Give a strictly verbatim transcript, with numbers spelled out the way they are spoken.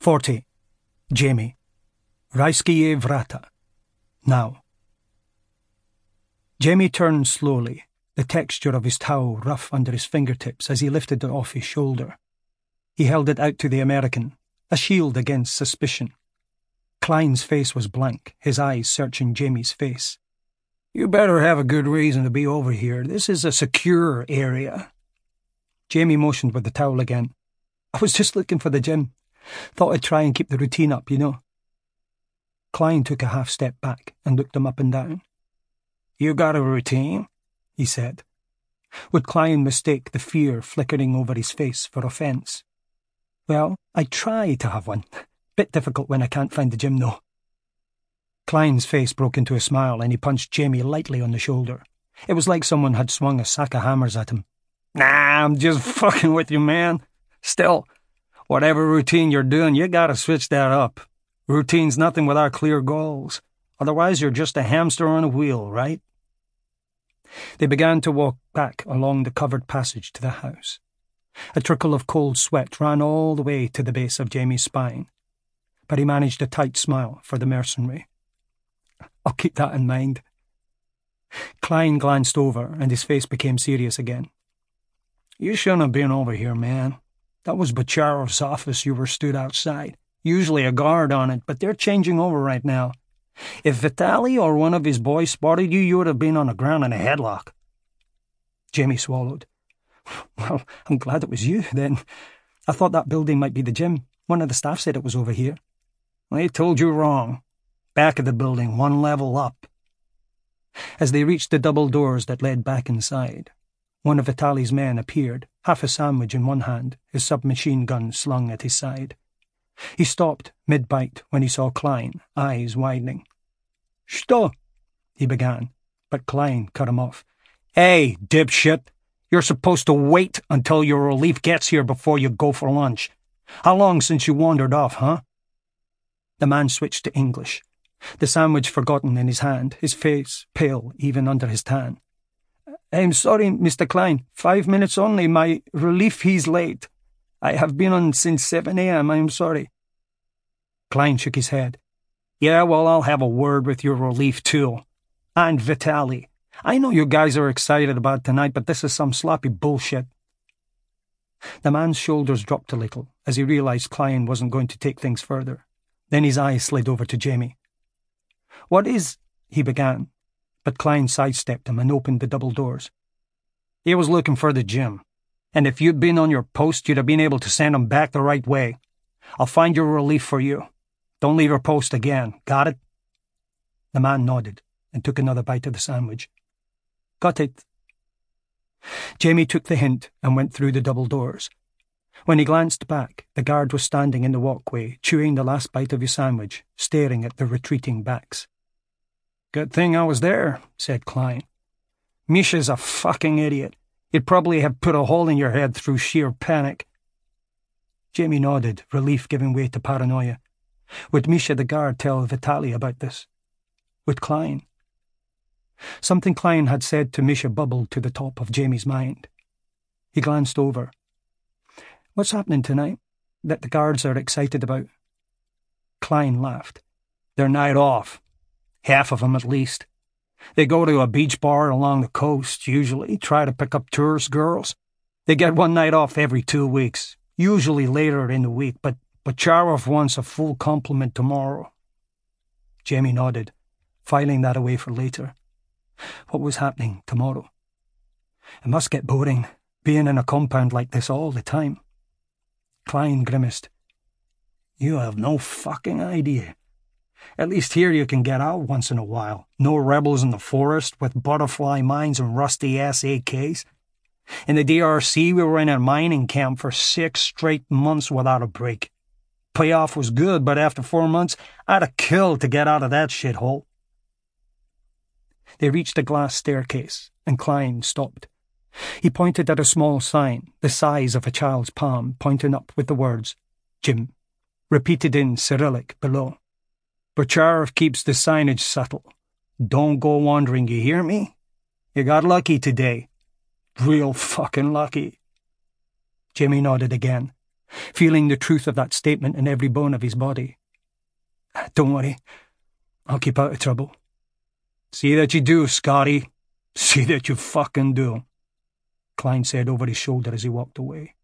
Forty. Jamie. Rajskie vrata. Now. Jamie turned slowly, the texture of his towel rough under his fingertips as he lifted it off his shoulder. He held it out to the American, a shield against suspicion. Klein's face was blank, his eyes searching Jamie's face. "You better have a good reason to be over here. This is a secure area." Jamie motioned with the towel again. "I was just looking for the gym. Thought I'd try and keep the routine up, you know." Klein took a half step back and looked him up and down. "You got a routine?" he said. Would Klein mistake the fear flickering over his face for offence? "Well, I try to have one. Bit difficult when I can't find the gym, though." Klein's face broke into a smile and he punched Jamie lightly on the shoulder. It was like someone had swung a sack of hammers at him. "Nah, I'm just fucking with you, man. Still, whatever routine you're doing, you gotta switch that up. Routine's nothing without clear goals. Otherwise you're just a hamster on a wheel, right?" They began to walk back along the covered passage to the house. A trickle of cold sweat ran all the way to the base of Jamie's spine, but he managed a tight smile for the mercenary. "I'll keep that in mind." Klein glanced over and his face became serious again. "You shouldn't have been over here, man. That was Bocharov's office you were stood outside. Usually a guard on it, but they're changing over right now. If Vitali or one of his boys spotted you, you would have been on the ground in a headlock." Jamie swallowed. "Well, I'm glad it was you, then. I thought that building might be the gym. One of the staff said it was over here." "They told you wrong. Back of the building, one level up." As they reached the double doors that led back inside, one of Vitali's men appeared, half a sandwich in one hand, his submachine gun slung at his side. He stopped mid-bite when he saw Klein, eyes widening. "Shto?" he began, but Klein cut him off. "Hey, dipshit! You're supposed to wait until your relief gets here before you go for lunch. How long since you wandered off, huh?" The man switched to English, the sandwich forgotten in his hand, his face pale even under his tan. "I'm sorry, Mister Klein. Five minutes only. My relief, he's late. I have been on since seven a.m. I'm sorry." Klein shook his head. "Yeah, well, I'll have a word with your relief, too. And Vitali. I know you guys are excited about tonight, but this is some sloppy bullshit." The man's shoulders dropped a little as he realized Klein wasn't going to take things further. Then his eyes slid over to Jamie. "What is—" he began, but Klein sidestepped him and opened the double doors. "He was looking for the gym, and if you'd been on your post, you'd have been able to send him back the right way. I'll find your relief for you. Don't leave your post again. Got it?" The man nodded and took another bite of the sandwich. "Got it." Jamie took the hint and went through the double doors. When he glanced back, the guard was standing in the walkway, chewing the last bite of his sandwich, staring at the retreating backs. "Good thing I was there," said Klein. "Misha's a fucking idiot. He'd probably have put a hole in your head through sheer panic." Jamie nodded, relief giving way to paranoia. Would Misha the guard tell Vitali about this? Would Klein? Something Klein had said to Misha bubbled to the top of Jamie's mind. He glanced over. "What's happening tonight that the guards are excited about?" Klein laughed. "Their night off. Half of them at least. They go to a beach bar along the coast, usually, try to pick up tourist girls. They get one night off every two weeks, usually later in the week, but Bocharov wants a full complement tomorrow." Jamie nodded, filing that away for later. What was happening tomorrow? It must get boring, being in a compound like this all the time. Klein grimaced. "You have no fucking idea. At least here you can get out once in a while. No rebels in the forest with butterfly mines and rusty-ass A Ks. In the D R C, we were in a mining camp for six straight months without a break. Payoff was good, but after four months, I'd have killed to get out of that shithole." They reached a glass staircase, and Klein stopped. He pointed at a small sign, the size of a child's palm, pointing up with the words, "Gym," repeated in Cyrillic below. "Bocharov keeps the signage subtle. Don't go wandering, you hear me? You got lucky today. Real fucking lucky." Jamie nodded again. feeling the truth of that statement in every bone of his body. "Don't worry. I'll keep out of trouble." "See that you do, Scotty. See that you fucking do," Klein said over his shoulder as he walked away.